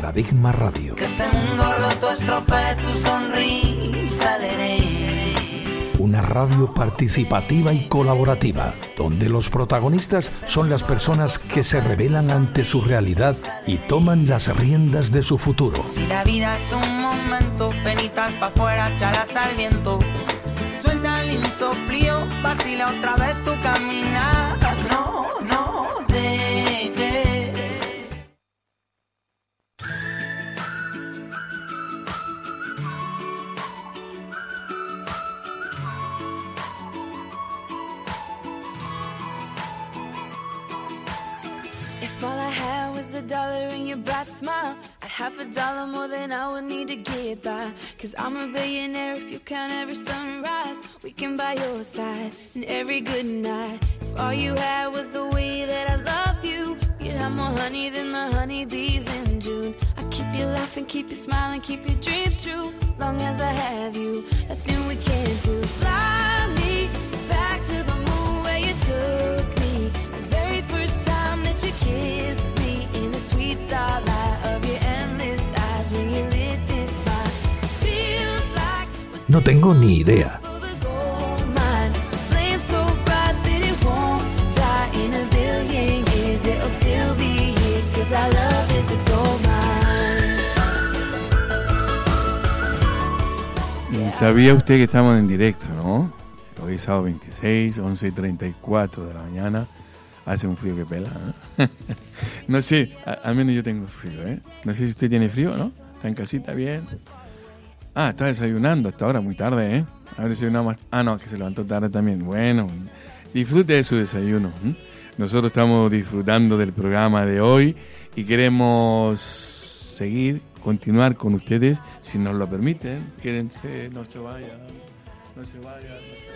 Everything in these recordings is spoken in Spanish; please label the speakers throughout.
Speaker 1: Paradigma Radio.
Speaker 2: Que este mundo roto estropee tu sonrisa,
Speaker 1: Una radio participativa y colaborativa, donde los protagonistas son las personas que se rebelan ante su realidad y toman las riendas de su futuro.
Speaker 2: Si la vida es un momento, penitas pa' fuera, chalas al viento. Suelta el insoplío, vacila otra vez tu caminar. No dejes.
Speaker 3: If all I had was $1 and your bright smile, I'd have $1 more than I would need to get by. Cause I'm a billionaire if you count every sunrise. We can buy your side and every good night. If all you had was the way that I love you, you'd have more honey than the honeybees in June. I keep you laughing, keep you smiling, keep your dreams true. Long as I have you, nothing we can't do. Fly me back to the moon where you took me. The very first time that you kissed me, in the sweet starlight of your endless eyes, when you lit this fire. Feels like
Speaker 1: No tengo ni idea.
Speaker 4: ¿Sabía usted que estamos en directo, no? Hoy es sábado 26, 11:34 de la mañana. Hace un frío que pela, ¿eh? No sé, al menos yo tengo frío, ¿eh? No sé si usted tiene frío, ¿no? ¿Está en casita bien? Ah, está desayunando hasta ahora, muy tarde, ¿eh? Ahora desayunamos. Ah, no, que se levantó tarde también. Bueno, disfrute de su desayuno. Nosotros estamos disfrutando del programa de hoy y queremos continuar con ustedes, si nos lo permiten. Quédense, no se vayan, no se vayan.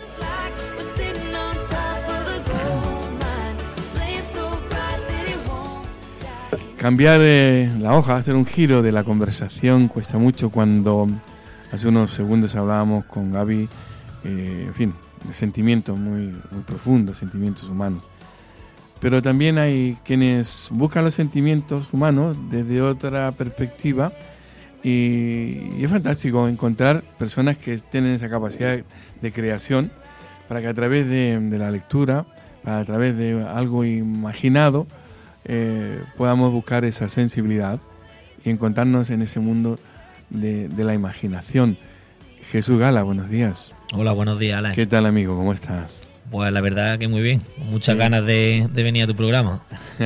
Speaker 4: Cambiar la hoja, hacer un giro de la conversación cuesta mucho. Cuando hace unos segundos hablábamos con Gaby, en fin, de sentimientos muy, muy profundos, sentimientos humanos. Pero también hay quienes buscan los sentimientos humanos desde otra perspectiva y es fantástico encontrar personas que tienen esa capacidad de creación para que a través de la lectura, a través de algo imaginado, podamos buscar esa sensibilidad y encontrarnos en ese mundo de la imaginación. Jesús Gala, buenos días.
Speaker 5: Hola, buenos días, Alex.
Speaker 4: ¿Qué tal, amigo? ¿Cómo estás?
Speaker 5: Pues la verdad que muy bien, muchas ganas de venir a tu programa.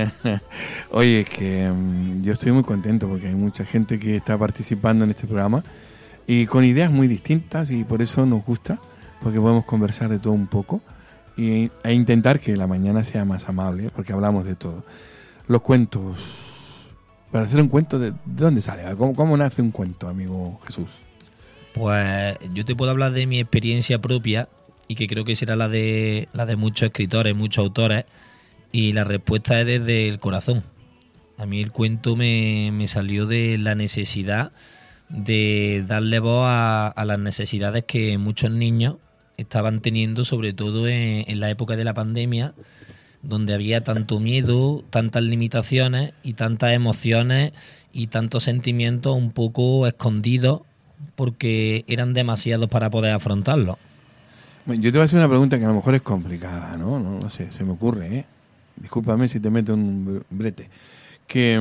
Speaker 4: Oye, que yo estoy muy contento porque hay mucha gente que está participando en este programa y con ideas muy distintas, y por eso nos gusta, porque podemos conversar de todo un poco e intentar que la mañana sea más amable, porque hablamos de todo. Los cuentos, para hacer un cuento, ¿de dónde sale? ¿Cómo nace un cuento, amigo Jesús?
Speaker 5: Pues yo te puedo hablar de mi experiencia propia, y que creo que será la de muchos escritores, muchos autores, y la respuesta es desde el corazón. A mí el cuento me salió de la necesidad de darle voz a las necesidades que muchos niños estaban teniendo, sobre todo en la época de la pandemia, donde había tanto miedo, tantas limitaciones y tantas emociones y tantos sentimientos un poco escondidos porque eran demasiados para poder afrontarlos.
Speaker 4: Yo te voy a hacer una pregunta que a lo mejor es complicada, ¿no? No sé, se me ocurre, ¿eh? Discúlpame si te meto un brete. Que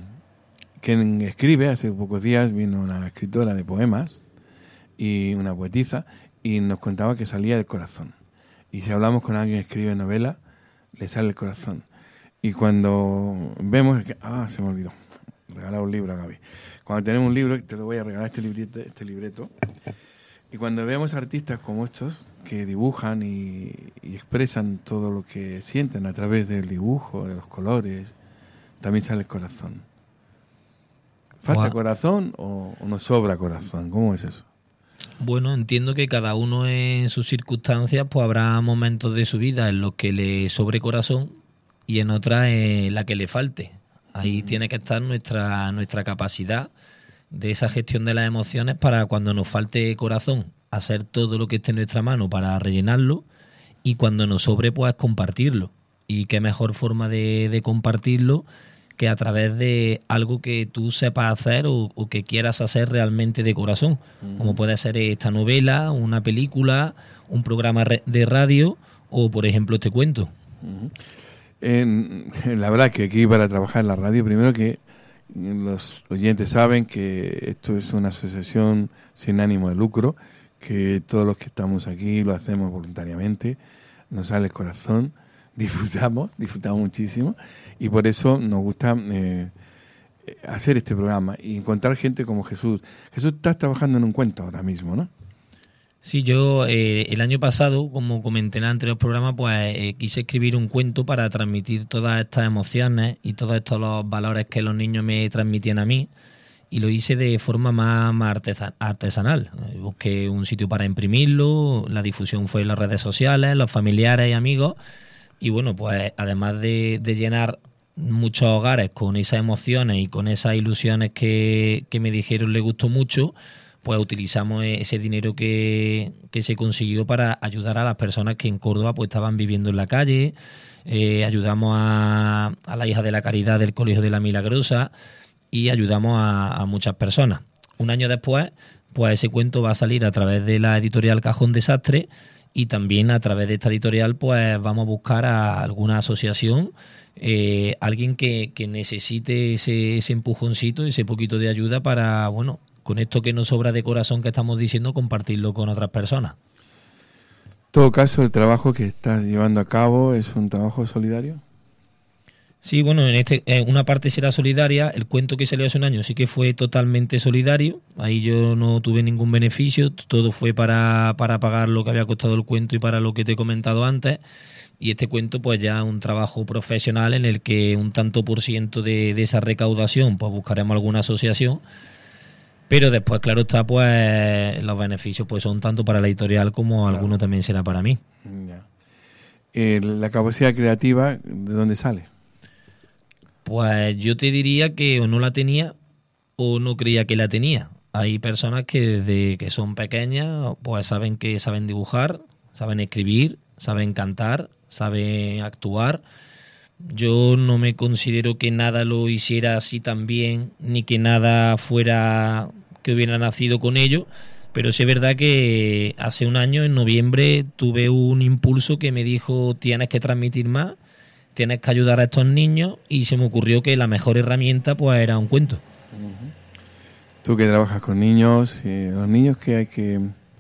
Speaker 4: escribe, hace pocos días vino una escritora de poemas y una poetisa y nos contaba que salía del corazón. Y si hablamos con alguien que escribe novela, le sale el corazón. Y cuando vemos que... se me olvidó. Regalar un libro a Gaby. Cuando tenemos un libro, te lo voy a regalar, este libreto. Y cuando vemos artistas como estos, que dibujan y expresan todo lo que sienten a través del dibujo, de los colores, también sale el corazón. ¿Falta corazón o nos sobra corazón? ¿Cómo es eso?
Speaker 5: Bueno, entiendo que cada uno en sus circunstancias pues habrá momentos de su vida en los que le sobre corazón y en otras en la que le falte. Ahí tiene que estar nuestra capacidad de esa gestión de las emociones para cuando nos falte corazón, hacer todo lo que esté en nuestra mano para rellenarlo, y cuando nos sobre, pues compartirlo. Y qué mejor forma de compartirlo que a través de algo que tú sepas hacer o que quieras hacer realmente de corazón, como puede ser esta novela, una película, un programa de radio o, por ejemplo, este cuento.
Speaker 4: La verdad que aquí para trabajar en la radio, primero que los oyentes saben que esto es una asociación sin ánimo de lucro, que todos los que estamos aquí lo hacemos voluntariamente, nos sale el corazón, disfrutamos muchísimo y por eso nos gusta hacer este programa y encontrar gente como Jesús. Jesús, estás trabajando en un cuento ahora mismo, ¿no?
Speaker 5: Sí, yo el año pasado, como comenté en el anterior programa, pues quise escribir un cuento para transmitir todas estas emociones y todos estos los valores que los niños me transmitían a mí, y lo hice de forma más artesanal. Busqué un sitio para imprimirlo, la difusión fue en las redes sociales, los familiares y amigos, y bueno, pues además de llenar muchos hogares con esas emociones y con esas ilusiones que me dijeron les gustó mucho, pues utilizamos ese dinero que se consiguió para ayudar a las personas que en Córdoba pues estaban viviendo en la calle. Ayudamos a la hija de la Caridad del Colegio de la Milagrosa y ayudamos a muchas personas. Un año después, pues ese cuento va a salir a través de la editorial Cajón Desastre, y también a través de esta editorial pues vamos a buscar a alguna asociación, alguien que necesite ese empujoncito, ese poquito de ayuda para, bueno, con esto que nos sobra de corazón que estamos diciendo, compartirlo con otras personas.
Speaker 4: En todo caso, el trabajo que estás llevando a cabo es un trabajo solidario.
Speaker 5: Sí, bueno, una parte será solidaria. El cuento que salió hace un año sí que fue totalmente solidario. Ahí yo no tuve ningún beneficio. Todo fue para pagar lo que había costado el cuento y para lo que te he comentado antes. Y este cuento pues ya es un trabajo profesional en el que un tanto por ciento de esa recaudación pues buscaremos alguna asociación. Pero después, claro está, pues los beneficios pues son tanto para la editorial como claro, alguno también será para mí.
Speaker 4: Ya. La capacidad creativa, ¿de dónde sale?
Speaker 5: Pues yo te diría que o no la tenía o no creía que la tenía. Hay personas que desde que son pequeñas pues saben dibujar, saben escribir, saben cantar, saben actuar. Yo no me considero que nada lo hiciera así tan bien, ni que nada fuera que hubiera nacido con ello, pero sí es verdad que hace un año, en noviembre, tuve un impulso que me dijo: tienes que transmitir más, tienes que ayudar a estos niños, y se me ocurrió que la mejor herramienta pues era un cuento.
Speaker 4: Tú que trabajas con niños, los niños que hay que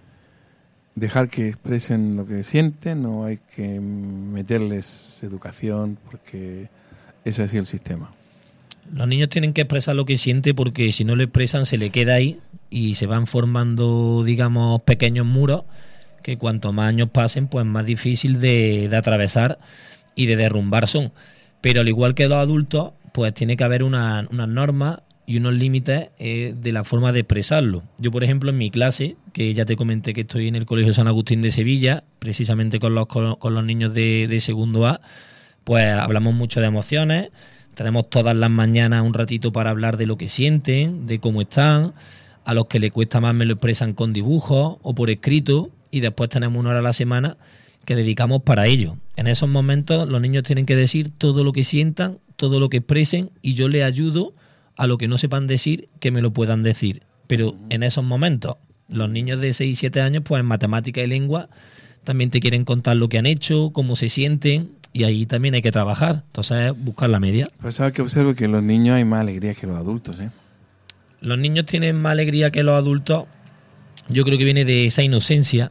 Speaker 4: dejar que expresen lo que sienten, o hay que meterles educación porque ese ha sido el sistema.
Speaker 5: Los niños tienen que expresar lo que sienten, porque si no lo expresan se le queda ahí y se van formando, digamos, pequeños muros que cuanto más años pasen pues más difícil de atravesar y de derrumbar son. Pero al igual que los adultos, pues tiene que haber unas normas y unos límites de la forma de expresarlo. Yo, por ejemplo, en mi clase, que ya te comenté que estoy en el Colegio San Agustín de Sevilla, precisamente con los niños de segundo A, pues hablamos mucho de emociones. Tenemos todas las mañanas un ratito para hablar de lo que sienten, de cómo están. A los que les cuesta más me lo expresan con dibujos o por escrito, y después tenemos una hora a la semana que dedicamos para ello. En esos momentos los niños tienen que decir todo lo que sientan, todo lo que expresen, y yo les ayudo a lo que no sepan decir, que me lo puedan decir. Pero en esos momentos, los niños de 6 y 7 años, pues en matemática y lengua, también te quieren contar lo que han hecho, cómo se sienten, y ahí también hay que trabajar. Entonces, buscar la media.
Speaker 4: Pues sabes que observo que en los niños hay más alegría que los adultos, ¿eh?
Speaker 5: Los niños tienen más alegría que los adultos. Yo creo que viene de esa inocencia,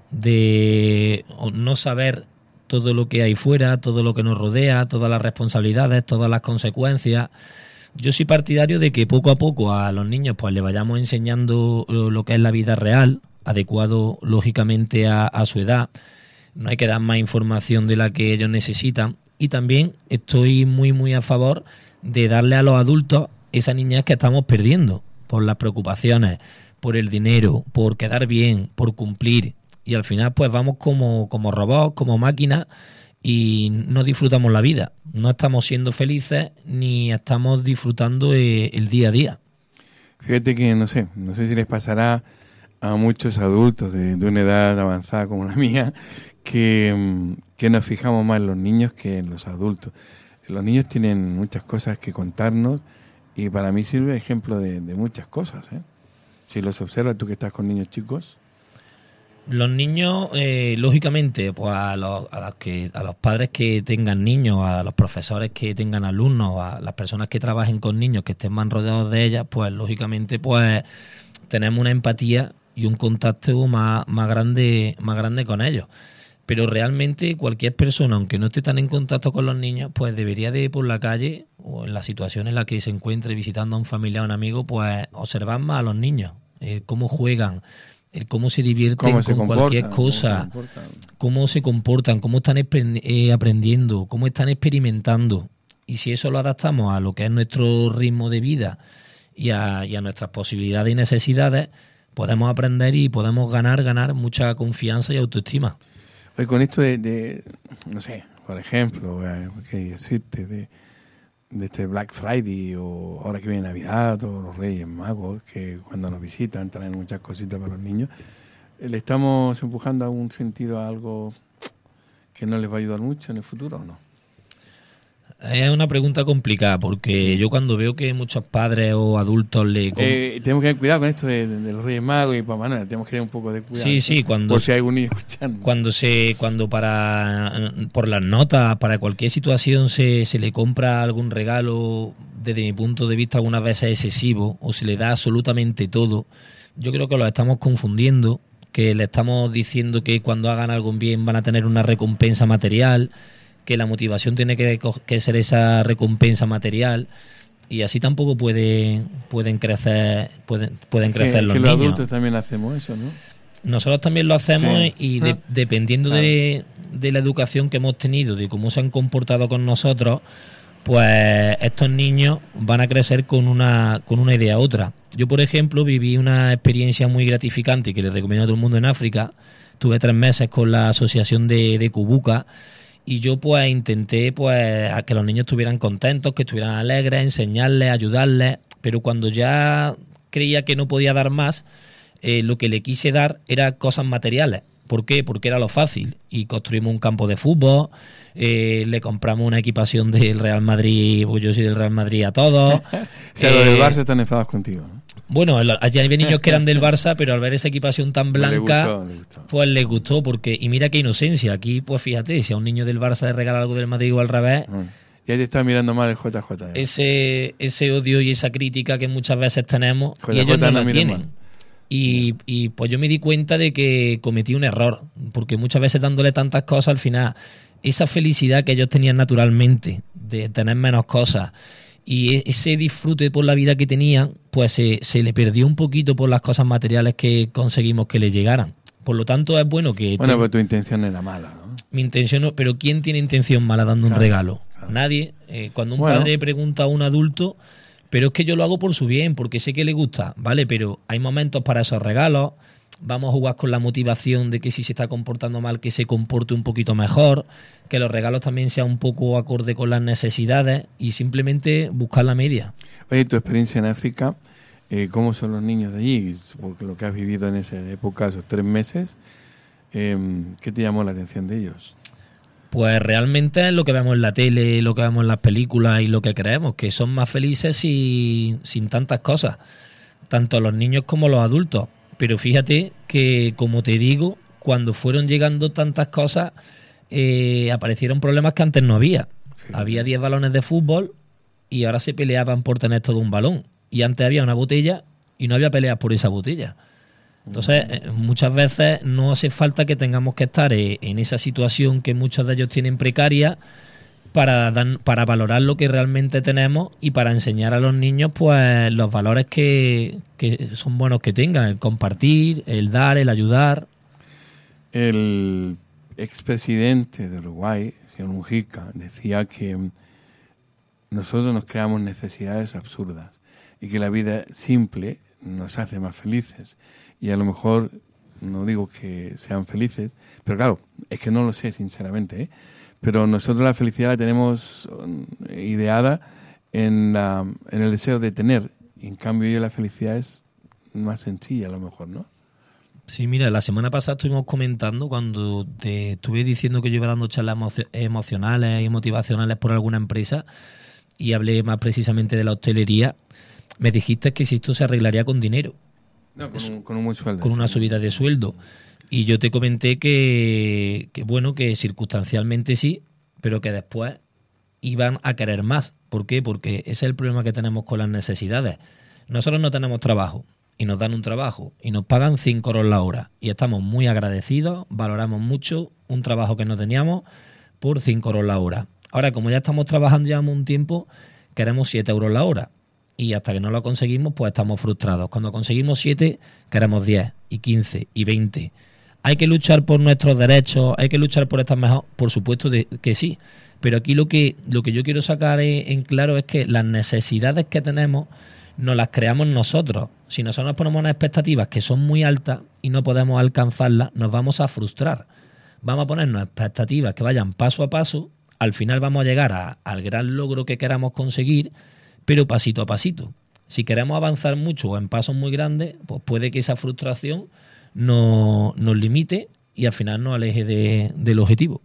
Speaker 5: de no saber todo lo que hay fuera, todo lo que nos rodea, todas las responsabilidades, todas las consecuencias. Yo soy partidario de que poco a poco a los niños pues le vayamos enseñando lo que es la vida real, adecuado lógicamente a su edad. No hay que dar más información de la que ellos necesitan. Y también estoy muy a favor de darle a los adultos esa niñez que estamos perdiendo por las preocupaciones, por el dinero, por quedar bien, por cumplir. Y al final pues vamos como robots, como máquinas, y no disfrutamos la vida. No estamos siendo felices ni estamos disfrutando el día a día.
Speaker 4: Fíjate que no sé si les pasará a muchos adultos de una edad avanzada como la mía, que nos fijamos más en los niños que en los adultos. los niños tienen muchas cosas que contarnos y para mí sirve de ejemplo de muchas cosas, ¿eh? Si los observas, tú que estás con niños chicos.
Speaker 5: Los niños, lógicamente, pues a los padres que tengan niños, a los profesores que tengan alumnos, a las personas que trabajen con niños, que estén más rodeados de ellas, pues lógicamente pues tenemos una empatía y un contacto más grande con ellos. Pero realmente cualquier persona, aunque no esté tan en contacto con los niños, pues debería de ir por la calle o en la situación en la que se encuentre visitando a un familiar o un amigo, pues observar más a los niños, cómo juegan, cómo se divierten con cualquier cosa, cómo se comportan, cómo están aprendiendo, cómo están experimentando. Y si eso lo adaptamos a lo que es nuestro ritmo de vida y a nuestras posibilidades y necesidades, podemos aprender y podemos ganar mucha confianza y autoestima.
Speaker 4: Oye, con esto de no sé, por ejemplo, ¿qué decirte? De este Black Friday o ahora que viene Navidad o los Reyes Magos, que cuando nos visitan traen muchas cositas para los niños, ¿le estamos empujando a un sentido a algo que no les va a ayudar mucho en el futuro o no?
Speaker 5: Es una pregunta complicada porque yo cuando veo que muchos padres o adultos
Speaker 4: tenemos que tener cuidado con esto de los Reyes Magos y Papá Manuel, tenemos que tener un poco de cuidado.
Speaker 5: Sí, cuando
Speaker 4: por si hay algún niño escuchando.
Speaker 5: Cuando por las notas, para cualquier situación se le compra algún regalo, desde mi punto de vista algunas veces excesivo, o se le da absolutamente todo, yo creo que lo estamos confundiendo, que le estamos diciendo que cuando hagan algo bien van a tener una recompensa material, que la motivación tiene que ser esa recompensa material, y así tampoco pueden crecer los niños.
Speaker 4: Los adultos también hacemos eso, ¿no?
Speaker 5: Nosotros también lo hacemos, sí. Y dependiendo de la educación que hemos tenido, de cómo se han comportado con nosotros, pues estos niños van a crecer con una idea otra. Yo, por ejemplo, viví una experiencia muy gratificante que le recomiendo a todo el mundo en África. Tuve 3 meses con la asociación de Kubuka. Y yo pues intenté pues a que los niños estuvieran contentos, que estuvieran alegres, enseñarles, ayudarles, pero cuando ya creía que no podía dar más, lo que le quise dar era cosas materiales. ¿Por qué? Porque era lo fácil. Y construimos un campo de fútbol, le compramos una equipación del Real Madrid, pues yo soy del Real Madrid a todos.
Speaker 4: O sea, los del Barça están enfadados contigo, ¿no?
Speaker 5: Bueno, allá había niños que eran del Barça, pero al ver esa equipación tan blanca, le gustó. Pues les gustó, porque, y mira qué inocencia, aquí pues fíjate, si a un niño del Barça le regala algo del Madrid o al revés,
Speaker 4: ya te está mirando mal el JJ.
Speaker 5: Ese odio y esa crítica que muchas veces tenemos, y ellos no la tienen. Y pues yo me di cuenta de que cometí un error, porque muchas veces dándole tantas cosas, al final, esa felicidad que ellos tenían naturalmente, de tener menos cosas, y ese disfrute por la vida que tenían, pues se le perdió un poquito por las cosas materiales que conseguimos que le llegaran. Por lo tanto, es bueno que...
Speaker 4: Bueno, pero tu intención era mala, ¿no?
Speaker 5: Mi intención no... Pero ¿quién tiene intención mala dando un regalo? Claro. Nadie. Cuando un padre pregunta a un adulto, pero es que yo lo hago por su bien, porque sé que le gusta, ¿vale? Pero hay momentos para esos regalos. Vamos a jugar con la motivación de que si se está comportando mal, que se comporte un poquito mejor, que los regalos también sean un poco acorde con las necesidades y simplemente buscar la media.
Speaker 4: Oye, tu experiencia en África, ¿cómo son los niños de allí? Porque lo que has vivido en esa época, esos 3 meses, ¿qué te llamó la atención de ellos?
Speaker 5: Pues realmente es lo que vemos en la tele, lo que vemos en las películas y lo que creemos, que son más felices sin tantas cosas, tanto los niños como los adultos. Pero fíjate que, como te digo, cuando fueron llegando tantas cosas, aparecieron problemas que antes no había. Sí. Había 10 balones de fútbol y ahora se peleaban por tener todo un balón. Y antes había una botella y no había peleas por esa botella. Entonces, muchas veces no hace falta que tengamos que estar en esa situación que muchos de ellos tienen precaria para valorar lo que realmente tenemos y para enseñar a los niños pues los valores que son buenos que tengan, el compartir, el dar, el ayudar.
Speaker 4: El expresidente de Uruguay, señor Mujica, decía que nosotros nos creamos necesidades absurdas y que la vida simple nos hace más felices. Y a lo mejor, no digo que sean felices, pero claro, es que no lo sé sinceramente, pero nosotros la felicidad la tenemos ideada en el deseo de tener, y en cambio la felicidad es más sencilla a lo mejor, ¿no?
Speaker 5: Sí, mira, la semana pasada estuvimos comentando cuando te estuve diciendo que yo iba dando charlas emocionales y motivacionales por alguna empresa y hablé más precisamente de la hostelería. Me dijiste que si esto se arreglaría con dinero.
Speaker 4: No, con un buen sueldo.
Speaker 5: Con una subida de sueldo. Y yo te comenté que bueno, que circunstancialmente sí, pero que después iban a querer más. ¿Por qué? Porque ese es el problema que tenemos con las necesidades. Nosotros no tenemos trabajo y nos dan un trabajo y nos pagan 5 euros la hora y estamos muy agradecidos, valoramos mucho un trabajo que no teníamos por 5 euros la hora. Ahora, como ya estamos trabajando llevamos un tiempo, queremos 7 euros la hora y hasta que no lo conseguimos pues estamos frustrados. Cuando conseguimos 7 queremos 10 y 15 y 20. ¿Hay que luchar por nuestros derechos? ¿Hay que luchar por estar mejor? Por supuesto que sí, pero aquí lo que yo quiero sacar en claro es que las necesidades que tenemos nos las creamos nosotros. Si nosotros nos ponemos unas expectativas que son muy altas y no podemos alcanzarlas, nos vamos a frustrar. Vamos a ponernos expectativas que vayan paso a paso, al final vamos a llegar al gran logro que queramos conseguir, pero pasito a pasito. Si queremos avanzar mucho o en pasos muy grandes, pues puede que esa frustración nos limite y al final nos aleje del objetivo.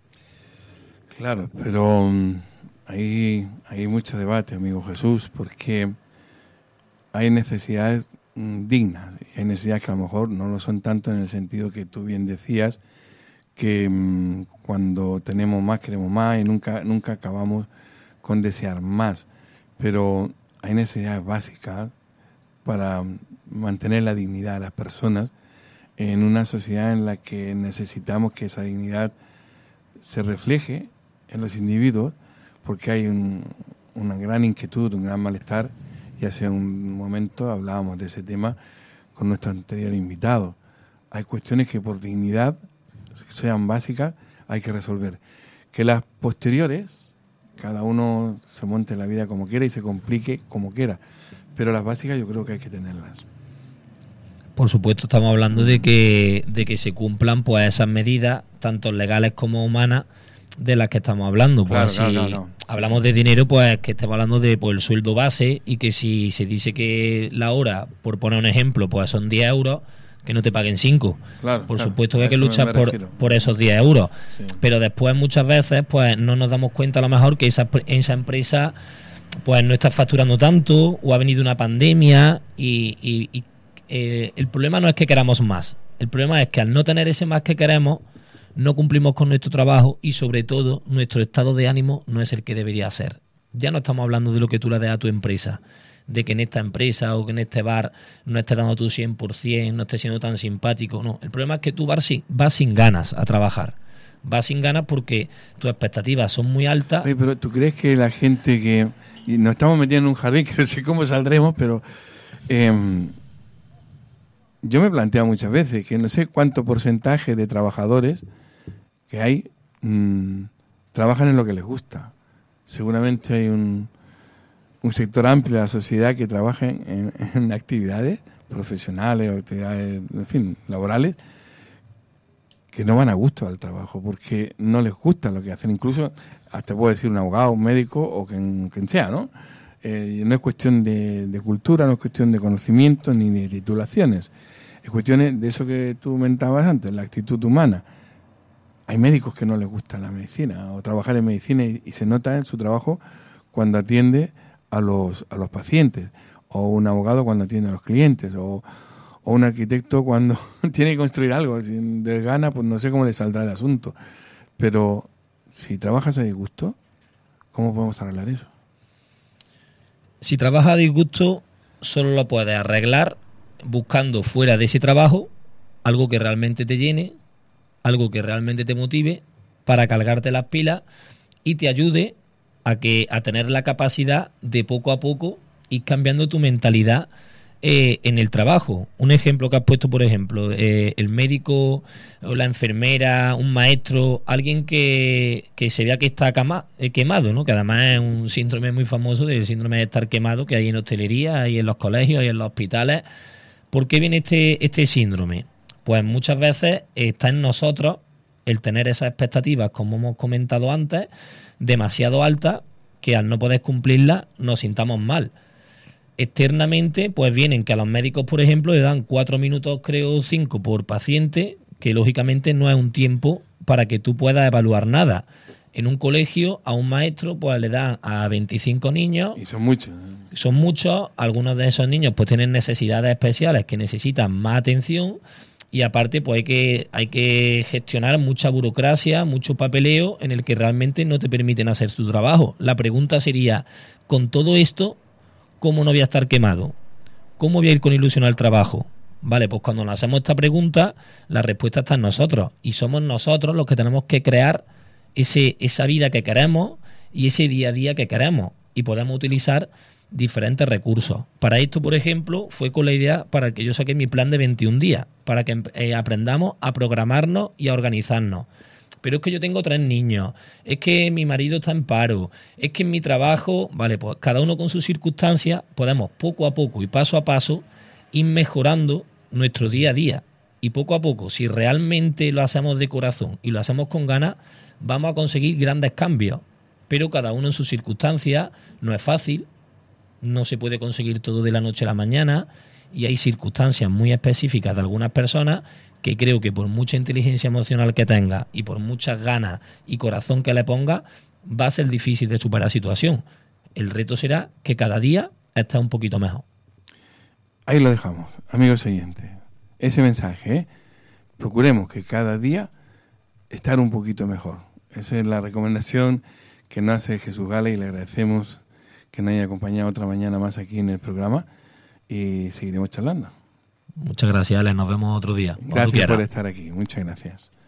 Speaker 4: Claro, pero hay mucho debate, amigo Jesús, porque hay necesidades dignas, hay necesidades que a lo mejor no lo son tanto en el sentido que tú bien decías, que cuando tenemos más queremos más y nunca acabamos con desear más, pero hay necesidades básicas para mantener la dignidad de las personas en una sociedad en la que necesitamos que esa dignidad se refleje en los individuos, porque hay una gran inquietud, un gran malestar. Y hace un momento hablábamos de ese tema con nuestro anterior invitado. Hay cuestiones que por dignidad, sean básicas, hay que resolver. Que las posteriores, cada uno se monte la vida como quiera y se complique como quiera. Pero las básicas yo creo que hay que tenerlas.
Speaker 5: Por supuesto, estamos hablando de que se cumplan pues esas medidas, tanto legales como humanas, de las que estamos hablando. Pues claro, si hablamos de dinero, pues que estemos hablando de el sueldo base, y que si se dice que la hora, por poner un ejemplo, pues son 10 euros, que no te paguen 5. Por supuesto que hay que luchar por esos 10 euros. Sí. Pero después muchas veces pues no nos damos cuenta a lo mejor que esa empresa pues no está facturando tanto, o ha venido una pandemia y el problema no es que queramos más. El problema es que al no tener ese más que queremos, no cumplimos con nuestro trabajo y sobre todo nuestro estado de ánimo no es el que debería ser. Ya no estamos hablando de lo que tú le des a tu empresa, de que en esta empresa o que en este bar no estés dando tu 100%, no estés siendo tan simpático. No, el problema es que tú vas sin ganas a trabajar. Vas sin ganas porque tus expectativas son muy altas.
Speaker 4: Oye, pero ¿tú crees que la gente que... Y nos estamos metiendo en un jardín que no sé cómo saldremos, pero... yo me he planteado muchas veces que no sé cuánto porcentaje de trabajadores que hay trabajan en lo que les gusta. Seguramente hay un sector amplio de la sociedad que trabaja en actividades profesionales o actividades, en fin, laborales, que no van a gusto al trabajo porque no les gusta lo que hacen. Incluso, hasta puedo decir un abogado, un médico o quien sea, ¿no? No es cuestión de cultura, no es cuestión de conocimiento ni de titulaciones. Es cuestión de eso que tú comentabas antes, la actitud humana. Hay médicos que no les gusta la medicina o trabajar en medicina y se nota en su trabajo cuando atiende a los pacientes, o un abogado cuando atiende a los clientes, o un arquitecto cuando tiene que construir algo. Si de gana, pues no sé cómo le saldrá el asunto. Pero si trabajas a disgusto, ¿cómo podemos arreglar eso?
Speaker 5: Si trabajas a disgusto, solo lo puedes arreglar buscando fuera de ese trabajo algo que realmente te llene, algo que realmente te motive para cargarte las pilas y te ayude a tener la capacidad de poco a poco ir cambiando tu mentalidad en el trabajo. Un ejemplo que has puesto, por ejemplo, el médico o la enfermera, un maestro, alguien que se vea que está quemado, ¿no? Que además es un síndrome muy famoso, del síndrome de estar quemado, que hay en hostelería, hay en los colegios, hay en los hospitales. ¿Por qué viene este síndrome? Pues muchas veces está en nosotros el tener esas expectativas, como hemos comentado antes, demasiado altas, que al no poder cumplirlas nos sintamos mal. externamente, pues vienen que a los médicos, por ejemplo, le dan 4 minutos, creo 5 por paciente, que lógicamente no es un tiempo para que tú puedas evaluar nada. En un colegio, a un maestro, pues le dan a 25 niños.
Speaker 4: Y son muchos.
Speaker 5: Son muchos. Algunos de esos niños pues tienen necesidades especiales que necesitan más atención. Y aparte, pues hay que gestionar mucha burocracia, mucho papeleo en el que realmente no te permiten hacer tu trabajo. La pregunta sería, con todo esto, ¿cómo no voy a estar quemado? ¿Cómo voy a ir con ilusión al trabajo? Vale, pues cuando nos hacemos esta pregunta, la respuesta está en nosotros. Y somos nosotros los que tenemos que crear esa vida que queremos y ese día a día que queremos. Y podemos utilizar diferentes recursos. Para esto, por ejemplo, fue con la idea para que yo saqué mi plan de 21 días, para que aprendamos a programarnos y a organizarnos. Pero es que yo tengo 3 niños, es que mi marido está en paro, es que en mi trabajo, vale, pues cada uno con sus circunstancias podemos poco a poco y paso a paso ir mejorando nuestro día a día. Y poco a poco, si realmente lo hacemos de corazón y lo hacemos con ganas, vamos a conseguir grandes cambios. Pero cada uno en sus circunstancias, no es fácil, no se puede conseguir todo de la noche a la mañana y hay circunstancias muy específicas de algunas personas que creo que por mucha inteligencia emocional que tenga y por muchas ganas y corazón que le ponga, va a ser difícil de superar la situación. El reto será que cada día esté un poquito mejor.
Speaker 4: Ahí lo dejamos, amigos oyentes. Ese mensaje, procuremos que cada día estar un poquito mejor. Esa es la recomendación que nos hace Jesús Gala y le agradecemos que nos haya acompañado otra mañana más aquí en el programa y seguiremos charlando.
Speaker 5: Muchas gracias, Alex. Nos vemos otro día.
Speaker 4: Gracias por estar aquí. Muchas gracias.